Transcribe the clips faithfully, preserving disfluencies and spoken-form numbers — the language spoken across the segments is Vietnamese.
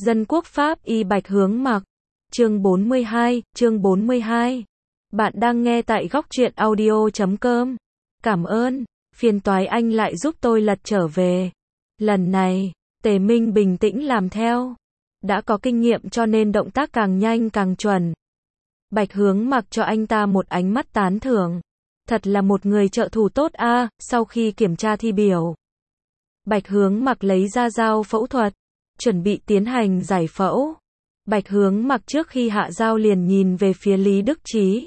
Dân quốc Pháp y Bạch Hướng Mặc. Chương bốn mươi hai, chương bốn mươi hai. Bạn đang nghe tại góc truyện audio chấm com. Cảm ơn, phiền toái anh lại giúp tôi lật trở về. Lần này, Tề Minh bình tĩnh làm theo. Đã có kinh nghiệm cho nên động tác càng nhanh càng chuẩn. Bạch Hướng Mặc cho anh ta một ánh mắt tán thưởng. Thật là một người trợ thủ tốt a. À. Sau khi kiểm tra thi biểu, Bạch Hướng Mặc lấy ra dao phẫu thuật, chuẩn bị tiến hành giải phẫu. Bạch Hướng Mặc trước khi hạ dao liền nhìn về phía Lý Đức Chí.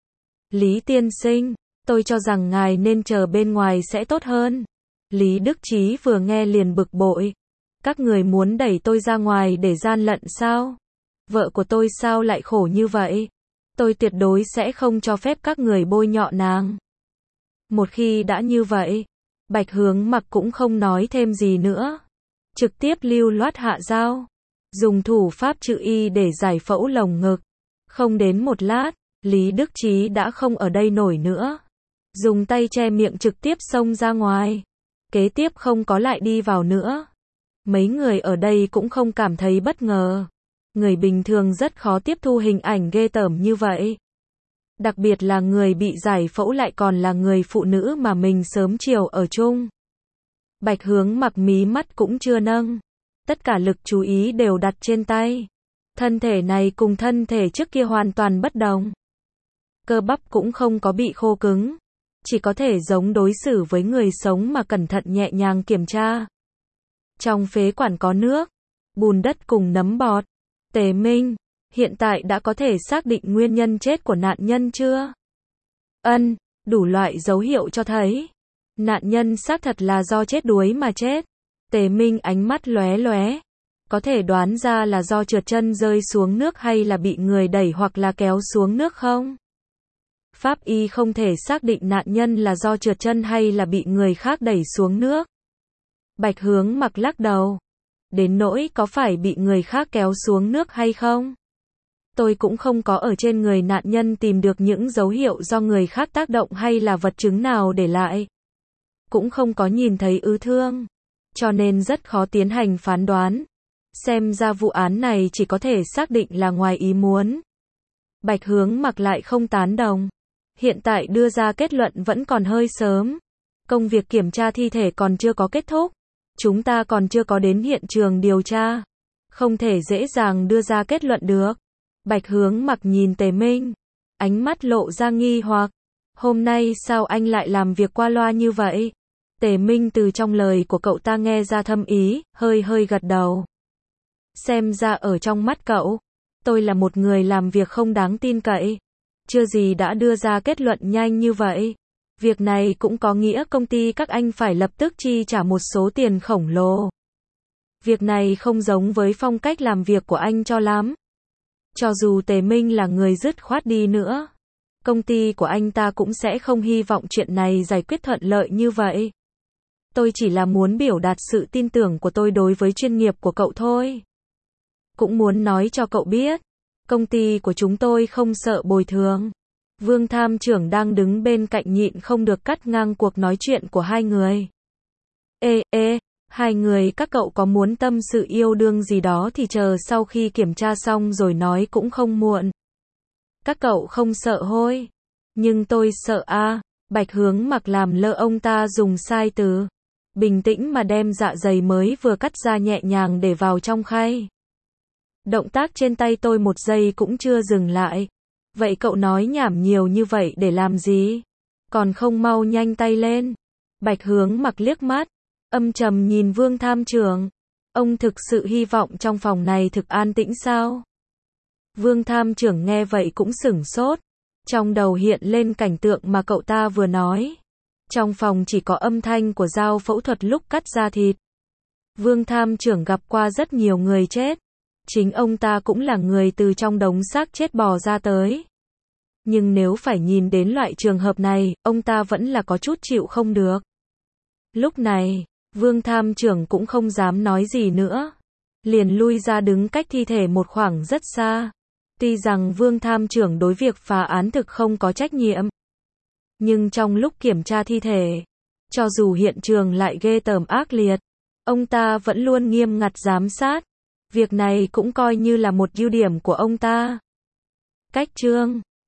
Lý tiên sinh, tôi cho rằng ngài nên chờ bên ngoài sẽ tốt hơn. Lý Đức Chí vừa nghe liền bực bội. Các người muốn đẩy tôi ra ngoài để gian lận sao? Vợ của tôi sao lại khổ như vậy? Tôi tuyệt đối sẽ không cho phép các người bôi nhọ nàng. Một khi đã như vậy, Bạch Hướng Mặc cũng không nói thêm gì nữa. Trực tiếp lưu loát hạ dao. Dùng thủ pháp chữ Y để giải phẫu lồng ngực. Không đến một lát, Lý Đức Chí đã không ở đây nổi nữa. Dùng tay che miệng trực tiếp xông ra ngoài. Kế tiếp không có lại đi vào nữa. Mấy người ở đây cũng không cảm thấy bất ngờ. Người bình thường rất khó tiếp thu hình ảnh ghê tởm như vậy. Đặc biệt là người bị giải phẫu lại còn là người phụ nữ mà mình sớm chiều ở chung. Bạch Hướng Mặc mí mắt cũng chưa nâng. Tất cả lực chú ý đều đặt trên tay. Thân thể này cùng thân thể trước kia hoàn toàn bất đồng. Cơ bắp cũng không có bị khô cứng. Chỉ có thể giống đối xử với người sống mà cẩn thận nhẹ nhàng kiểm tra. Trong phế quản có nước, bùn đất cùng nấm bọt. Tề Minh, hiện tại đã có thể xác định nguyên nhân chết của nạn nhân chưa? Ân, đủ loại dấu hiệu cho thấy. Nạn nhân xác thật là do chết đuối mà chết. Tề Minh ánh mắt lóe lóe. Có thể đoán ra là do trượt chân rơi xuống nước hay là bị người đẩy hoặc là kéo xuống nước không? Pháp y không thể xác định nạn nhân là do trượt chân hay là bị người khác đẩy xuống nước. Bạch Hướng Mặc lắc đầu. Đến nỗi có phải bị người khác kéo xuống nước hay không? Tôi cũng không có ở trên người nạn nhân tìm được những dấu hiệu do người khác tác động hay là vật chứng nào để lại. Cũng không có nhìn thấy ứ thương. Cho nên rất khó tiến hành phán đoán. Xem ra vụ án này chỉ có thể xác định là ngoài ý muốn. Bạch Hướng Mặc lại không tán đồng. Hiện tại đưa ra kết luận vẫn còn hơi sớm. Công việc kiểm tra thi thể còn chưa có kết thúc. Chúng ta còn chưa có đến hiện trường điều tra. Không thể dễ dàng đưa ra kết luận được. Bạch Hướng Mặc nhìn Tề Minh. Ánh mắt lộ ra nghi hoặc. Hôm nay sao anh lại làm việc qua loa như vậy? Tề Minh từ trong lời của cậu ta nghe ra thâm ý, hơi hơi gật đầu. Xem ra ở trong mắt cậu, tôi là một người làm việc không đáng tin cậy. Chưa gì đã đưa ra kết luận nhanh như vậy. Việc này cũng có nghĩa công ty các anh phải lập tức chi trả một số tiền khổng lồ. Việc này không giống với phong cách làm việc của anh cho lắm. Cho dù Tề Minh là người dứt khoát đi nữa, công ty của anh ta cũng sẽ không hy vọng chuyện này giải quyết thuận lợi như vậy. Tôi chỉ là muốn biểu đạt sự tin tưởng của tôi đối với chuyên nghiệp của cậu thôi. Cũng muốn nói cho cậu biết, công ty của chúng tôi không sợ bồi thường. Vương Tham trưởng đang đứng bên cạnh nhịn không được cắt ngang cuộc nói chuyện của hai người. Ê, ê, hai người các cậu có muốn tâm sự yêu đương gì đó thì chờ sau khi kiểm tra xong rồi nói cũng không muộn. Các cậu không sợ hôi. Nhưng tôi sợ a. À. Bạch Hướng Mặc làm lơ ông ta dùng sai từ. Bình tĩnh mà đem dạ dày mới vừa cắt ra nhẹ nhàng để vào trong khay. Động tác trên tay tôi một giây cũng chưa dừng lại. Vậy cậu nói nhảm nhiều như vậy để làm gì? Còn không mau nhanh tay lên. Bạch Hướng Mặc liếc mắt, âm trầm nhìn Vương Tham trưởng. Ông thực sự hy vọng trong phòng này thực an tĩnh sao? Vương Tham trưởng nghe vậy cũng sửng sốt. Trong đầu hiện lên cảnh tượng mà cậu ta vừa nói. Trong phòng chỉ có âm thanh của dao phẫu thuật lúc cắt da thịt. Vương Tham trưởng gặp qua rất nhiều người chết. Chính ông ta cũng là người từ trong đống xác chết bò ra tới. Nhưng nếu phải nhìn đến loại trường hợp này, ông ta vẫn là có chút chịu không được. Lúc này, Vương Tham trưởng cũng không dám nói gì nữa. Liền lui ra đứng cách thi thể một khoảng rất xa. Tuy rằng Vương Tham trưởng đối việc phá án thực không có trách nhiệm. Nhưng trong lúc kiểm tra thi thể, cho dù hiện trường lại ghê tởm ác liệt, ông ta vẫn luôn nghiêm ngặt giám sát. Việc này cũng coi như là một ưu điểm của ông ta. Cách chương